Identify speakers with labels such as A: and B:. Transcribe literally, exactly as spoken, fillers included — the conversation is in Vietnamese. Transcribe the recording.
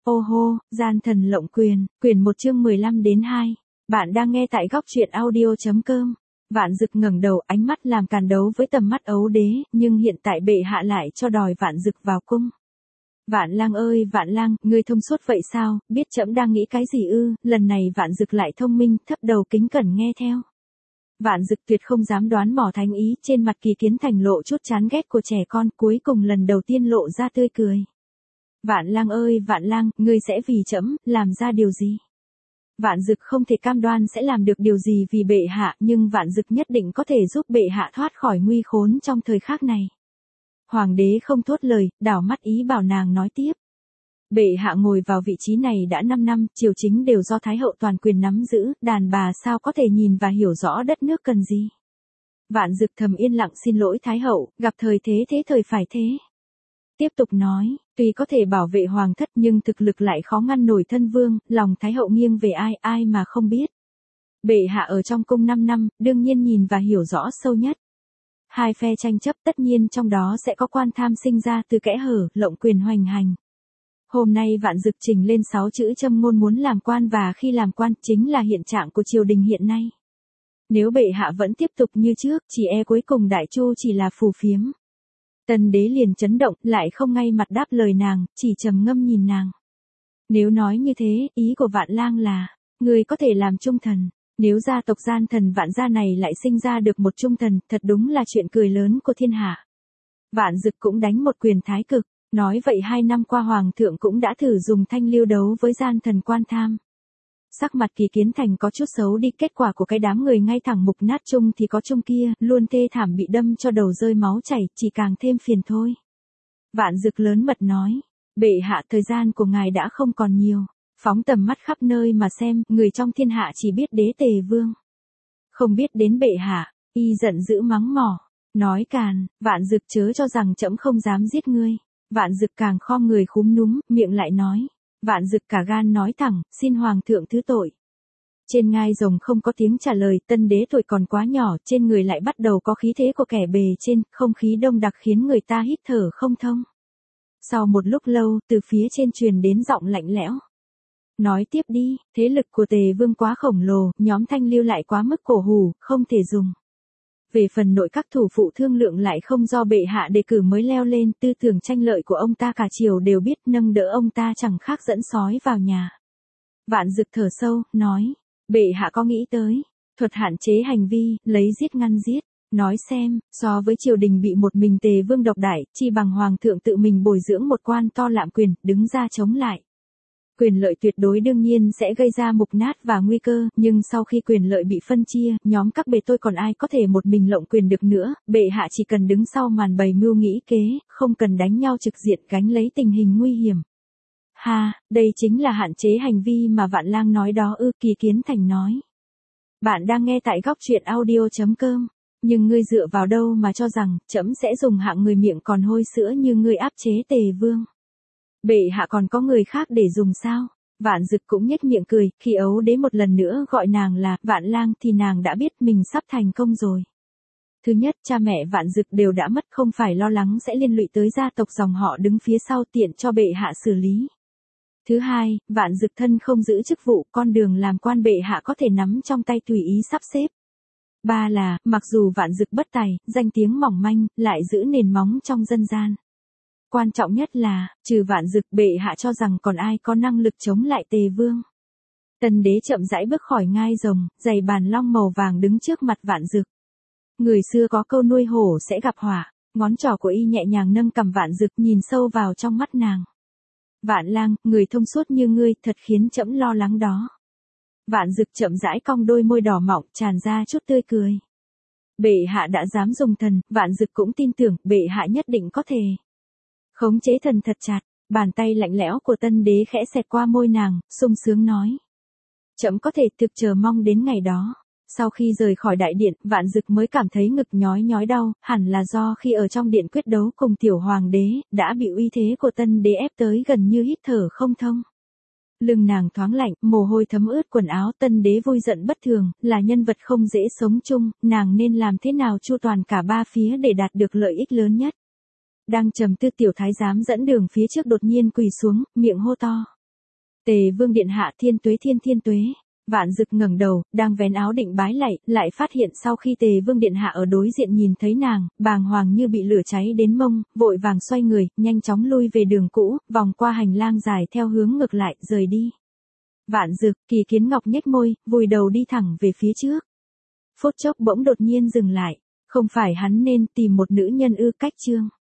A: Ô hô, gian thần lộng quyền, quyển một chương mười lăm đến hai. Bạn đang nghe tại góc truyện audio chấm com. Vạn Dực ngẩng đầu, ánh mắt làm càn đấu với tầm mắt ấu đế, nhưng hiện tại bệ hạ lại cho đòi Vạn Dực vào cung. Vạn Lang ơi Vạn Lang, ngươi thông suốt vậy sao, biết trẫm đang nghĩ cái gì ư? Lần này Vạn Dực lại thông minh, thấp đầu kính cẩn nghe theo. Vạn Dực tuyệt không dám đoán mò thánh ý, trên mặt Kỳ Kiến Thành lộ chút chán ghét của trẻ con, cuối cùng lần đầu tiên lộ ra tươi cười. Vạn Lang ơi Vạn Lang, ngươi sẽ vì trẫm làm ra điều gì? Vạn Dực không thể cam đoan sẽ làm được điều gì vì bệ hạ, nhưng Vạn Dực nhất định có thể giúp bệ hạ thoát khỏi nguy khốn trong thời khắc này. Hoàng đế không thốt lời, đảo mắt ý bảo nàng nói tiếp. Bệ hạ ngồi vào vị trí này đã năm năm, triều chính đều do Thái hậu toàn quyền nắm giữ, đàn bà sao có thể nhìn và hiểu rõ đất nước cần gì. Vạn Dực thầm yên lặng xin lỗi Thái hậu, gặp thời thế thế thời phải thế. Tiếp tục nói, tuy có thể bảo vệ hoàng thất nhưng thực lực lại khó ngăn nổi thân vương, lòng Thái hậu nghiêng về ai, ai mà không biết. Bệ hạ ở trong cung năm năm, đương nhiên nhìn và hiểu rõ sâu nhất. Hai phe tranh chấp tất nhiên trong đó sẽ có quan tham sinh ra từ kẽ hở, lộng quyền hoành hành. Hôm nay Vạn Dực trình lên sáu chữ châm ngôn muốn làm quan, và khi làm quan chính là hiện trạng của triều đình hiện nay. Nếu bệ hạ vẫn tiếp tục như trước, chỉ e cuối cùng đại chu chỉ là phù phiếm. Tân đế liền chấn động, lại không ngay mặt đáp lời nàng, chỉ trầm ngâm nhìn nàng. Nếu nói như thế, ý của Vạn Lang là, người có thể làm trung thần. Nếu gia tộc gian thần Vạn gia này lại sinh ra được một trung thần, thật đúng là chuyện cười lớn của thiên hạ. Vạn Dực cũng đánh một quyền thái cực, nói vậy hai năm qua hoàng thượng cũng đã thử dùng thanh liêu đấu với gian thần quan tham. Sắc mặt Kỳ Kiến Thành có chút xấu đi, kết quả của cái đám người ngay thẳng mục nát chung thì có chung kia, luôn thê thảm bị đâm cho đầu rơi máu chảy, chỉ càng thêm phiền thôi. Vạn Dực lớn mật nói, bệ hạ thời gian của ngài đã không còn nhiều, phóng tầm mắt khắp nơi mà xem, người trong thiên hạ chỉ biết đế Tề Vương. Không biết đến bệ hạ, y giận dữ mắng mỏ, nói càn, Vạn Dực chớ cho rằng trẫm không dám giết ngươi. Vạn Dực càng khom người khúm núm, miệng lại nói. Vạn Dực cả gan nói thẳng, xin hoàng thượng thứ tội. Trên ngai rồng không có tiếng trả lời, tân đế tuổi còn quá nhỏ, trên người lại bắt đầu có khí thế của kẻ bề trên, không khí đông đặc khiến người ta hít thở không thông. Sau một lúc lâu, từ phía trên truyền đến giọng lạnh lẽo. Nói tiếp đi, thế lực của Tề Vương quá khổng lồ, nhóm thanh lưu lại quá mức cổ hủ, không thể dùng. Về phần nội các thủ phụ thương lượng lại không do bệ hạ đề cử mới leo lên, tư tưởng tranh lợi của ông ta cả triều đều biết, nâng đỡ ông ta chẳng khác dẫn sói vào nhà. Vạn Dực thở sâu, nói, bệ hạ có nghĩ tới, thuật hạn chế hành vi, lấy giết ngăn giết, nói xem, so với triều đình bị một mình Tề Vương độc đại, chi bằng hoàng thượng tự mình bồi dưỡng một quan to lạm quyền, đứng ra chống lại. Quyền lợi tuyệt đối đương nhiên sẽ gây ra mục nát và nguy cơ, nhưng sau khi quyền lợi bị phân chia, nhóm các bề tôi còn ai có thể một mình lộng quyền được nữa, bệ hạ chỉ cần đứng sau màn bày mưu nghĩ kế, không cần đánh nhau trực diện gánh lấy tình hình nguy hiểm. Ha, đây chính là hạn chế hành vi mà Vạn Lang nói đó ư, Kỳ Kiến Thành nói. Bạn đang nghe tại góc truyện audio chấm com, nhưng ngươi dựa vào đâu mà cho rằng, trẫm sẽ dùng hạng người miệng còn hôi sữa như ngươi áp chế Tề Vương. Bệ hạ còn có người khác để dùng sao? Vạn Dực cũng nhếch miệng cười, khi ấu đế một lần nữa gọi nàng là Vạn Lang thì nàng đã biết mình sắp thành công rồi. Thứ nhất, cha mẹ Vạn Dực đều đã mất, không phải lo lắng sẽ liên lụy tới gia tộc dòng họ đứng phía sau tiện cho bệ hạ xử lý. Thứ hai, Vạn Dực thân không giữ chức vụ, con đường làm quan bệ hạ có thể nắm trong tay tùy ý sắp xếp. Ba là, mặc dù Vạn Dực bất tài, danh tiếng mỏng manh, lại giữ nền móng trong dân gian. Quan trọng nhất là, trừ Vạn Dực, bệ hạ cho rằng còn ai có năng lực chống lại Tề Vương. Tân đế chậm rãi bước khỏi ngai rồng, giày bàn long màu vàng đứng trước mặt Vạn Dực. Người xưa có câu nuôi hổ sẽ gặp họa, ngón trỏ của y nhẹ nhàng nâng cầm Vạn Dực, nhìn sâu vào trong mắt nàng. Vạn Lang, người thông suốt như ngươi, thật khiến trẫm lo lắng đó. Vạn Dực chậm rãi cong đôi môi đỏ mọng, tràn ra chút tươi cười. Bệ hạ đã dám dùng thần, Vạn Dực cũng tin tưởng, bệ hạ nhất định có thể. Khống chế thần thật chặt, bàn tay lạnh lẽo của tân đế khẽ xẹt qua môi nàng, sung sướng nói. Trẫm có thể thực chờ mong đến ngày đó. Sau khi rời khỏi đại điện, Vạn Dực mới cảm thấy ngực nhói nhói đau, hẳn là do khi ở trong điện quyết đấu cùng tiểu hoàng đế, đã bị uy thế của tân đế ép tới gần như hít thở không thông. Lưng nàng thoáng lạnh, mồ hôi thấm ướt quần áo, tân đế vui giận bất thường, là nhân vật không dễ sống chung, nàng nên làm thế nào chu toàn cả ba phía để đạt được lợi ích lớn nhất. Đang trầm tư tiểu thái giám dẫn đường phía trước đột nhiên quỳ xuống, miệng hô to. Tề Vương điện hạ, thiên tuế thiên thiên tuế. Vạn Dực ngẩng đầu, đang vén áo định bái lạy, lại phát hiện sau khi Tề Vương điện hạ ở đối diện nhìn thấy nàng, bàng hoàng như bị lửa cháy đến mông, vội vàng xoay người, nhanh chóng lui về đường cũ, vòng qua hành lang dài theo hướng ngược lại, rời đi. Vạn Dực, Kỳ Kiến Ngọc nhếch môi, vùi đầu đi thẳng về phía trước. Phút chốc bỗng đột nhiên dừng lại, không phải hắn nên tìm một nữ nhân ư? Cách chương